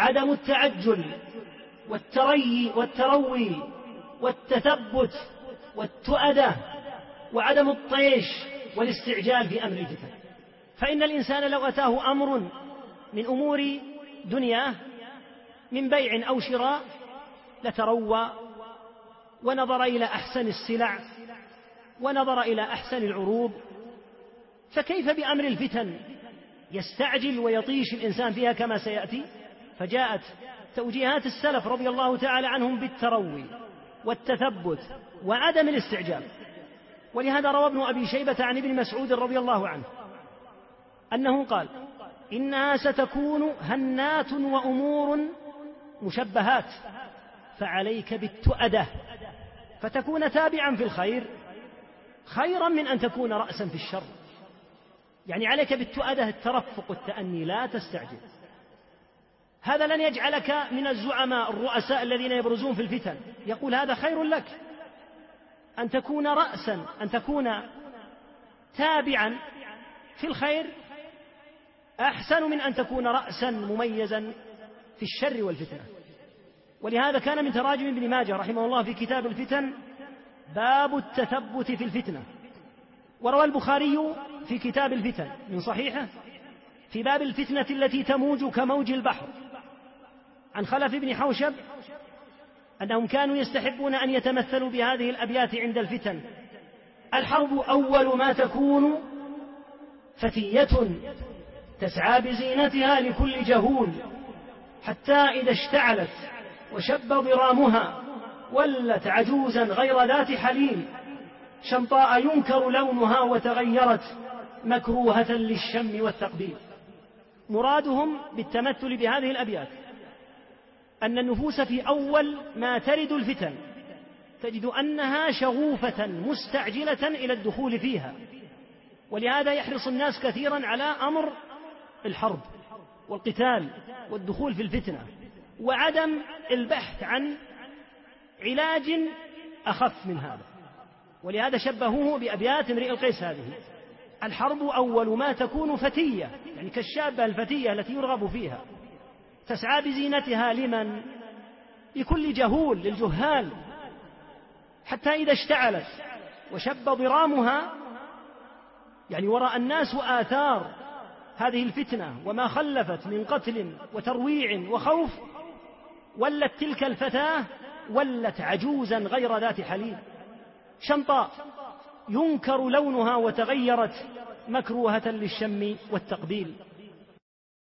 عدم التعجل والتروي والتثبت والتؤدة وعدم الطيش والاستعجال في أمر الفتن. فإن الإنسان لو أتاه أمر من أمور دنياه من بيع أو شراء لتروى ونظر إلى أحسن السلع ونظر إلى أحسن العروض، فكيف بأمر الفتن؟ يستعجل ويطيش الإنسان فيها كما سيأتي. فجاءت توجيهات السلف رضي الله تعالى عنهم بالتروي والتثبت وعدم الاستعجال. ولهذا روى ابن أبي شيبة عن ابن مسعود رضي الله عنه أنه قال: إنها ستكون هنات وأمور مشبهات، فعليك بالتؤدة فتكون تابعا في الخير خيرا من أن تكون رأسا في الشر. يعني عليك بالتؤدة، الترفق والتأني، لا تستعجل. هذا لن يجعلك من الزعماء الرؤساء الذين يبرزون في الفتن. يقول هذا خير لك، أن تكون رأسا، أن تكون تابعا في الخير أحسن من أن تكون رأسا مميزا في الشر والفتنة. ولهذا كان من تراجم ابن ماجه رحمه الله في كتاب الفتن باب التثبت في الفتنة. وروى البخاري في كتاب الفتن من صحيحه في باب الفتنة التي تموج كموج البحر عن خلف بن حوشب أنهم كانوا يستحبون أن يتمثلوا بهذه الأبيات عند الفتن: الحرب أول ما تكون فتية تسعى بزينتها لكل جهول، حتى إذا اشتعلت وشب ضرامها ولت عجوزا غير ذات حليل، شمطاء ينكر لونها وتغيرت مكروهة للشم والتقبيل. مرادهم بالتمثل بهذه الأبيات أن النفوس في أول ما ترد الفتن تجد أنها شغوفة مستعجلة إلى الدخول فيها، ولهذا يحرص الناس كثيرا على أمر الحرب والقتال والدخول في الفتنة، وعدم البحث عن علاج أخف من هذا. ولهذا شبهوه بأبيات امرئ القيس هذه: الحرب أول ما تكون فتية، يعني كالشابة الفتية التي يرغب فيها، تسعى بزينتها لمن؟ لكل جهول، للجهال، حتى إذا اشتعلت وشب ضرامها، يعني ورأى الناس آثار هذه الفتنة وما خلفت من قتل وترويع وخوف، ولت تلك الفتاة ولت عجوزا غير ذات حليل، شمطاء ينكر لونها وتغيرت مكروهة للشم والتقبيل.